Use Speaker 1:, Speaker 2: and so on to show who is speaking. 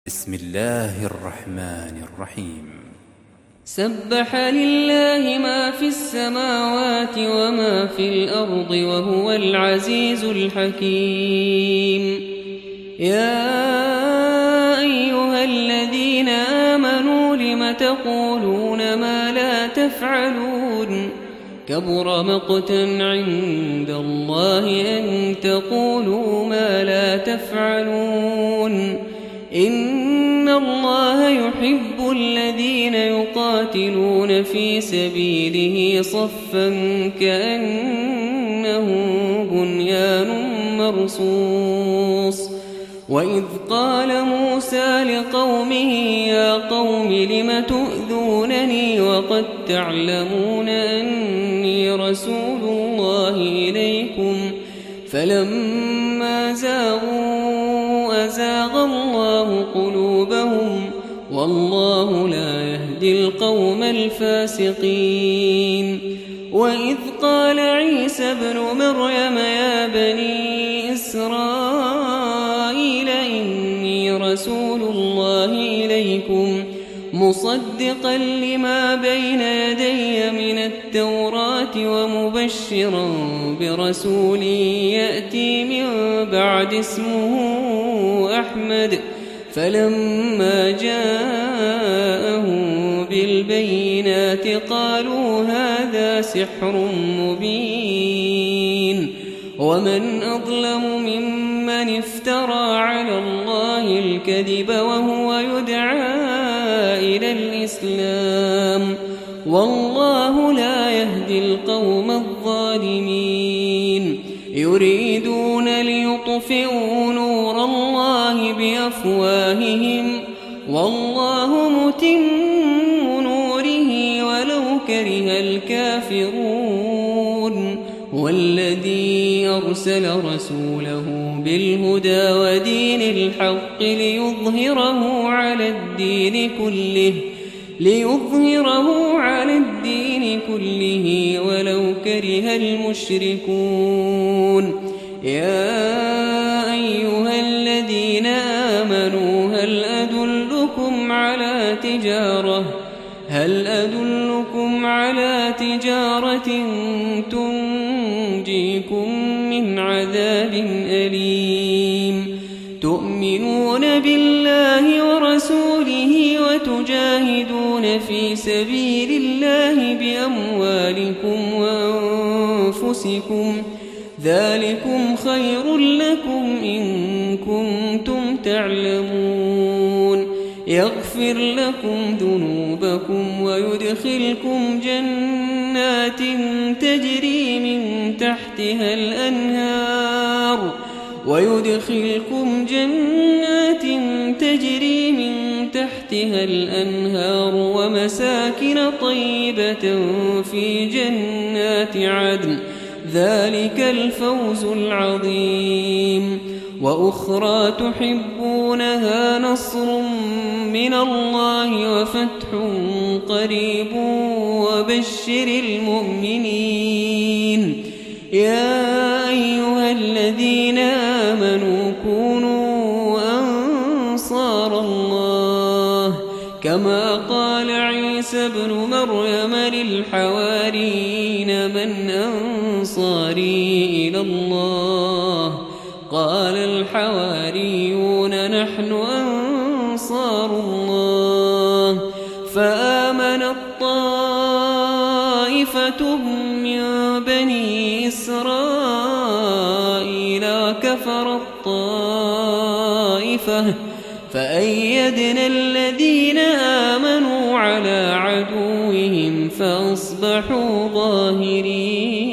Speaker 1: بسم الله الرحمن الرحيم.
Speaker 2: سبح لله ما في السماوات وما في الأرض وهو العزيز الحكيم. يا أيها الذين آمنوا لم تقولون ما لا تفعلون كبر مقتا عند الله أن تقولوا ما لا تفعلون إن الله يحب الذين يقاتلون في سبيله صفا كأنه بنيان مرصوص. وإذ قال موسى لقومه يا قوم لم تؤذونني وقد تعلمون أني رسول الله إليكم فلما زاغوا أزاغ الله قلوبهم والله لا يهدي القوم الفاسقين. وإذ قال عيسى ابن مريم يا بني إسرائيل إني رسول الله إليكم مصدقا لما بين يدي من التوراة ومبشرا برسول يأتي من بعد اسمه أحمد فلما جاءهم بالبينات قالوا هذا سحر مبين. ومن أظلم ممن افترى على الله الكذب وهو يدعى إلى الإسلام والله لا يهدي القوم الظالمين. يريدون ليطفئوا نور الله بأفواههم والله متم نوره ولو كره الكافرون. والذي أرسل رسوله بالهدى ودين الحق ليظهره على الدين كله ولو كره المشركون. يا أيها الذين آمنوا هل أدلكم على تجارة تنجيكم من عذاب أليم تؤمنون بالله ورسوله وتجاهدون في سبيل الله بأموالكم وأنفسكم ذلكم خير لكم إن كنتم تعلمون. يغفر لكم ذنوبكم ويدخلكم جنات تجري من تحتها الأنهار ومساكن طيبة في جنات عدن ذلك الفوز العظيم. وأخرى تحبونها نصر من الله وفتح قريب وبشر المؤمنين. يا أيها الذين آمنوا كونوا أنصار الله كما قال عيسى ابن مريم للحواريين من أنصاري إلى الله قال الحواريون نحن أنصار الله. فآمنت طائفة من بني إسرائيل وكفرت طائفة فأيدنا الذين آمنوا على عدوهم فأصبحوا ظاهرين.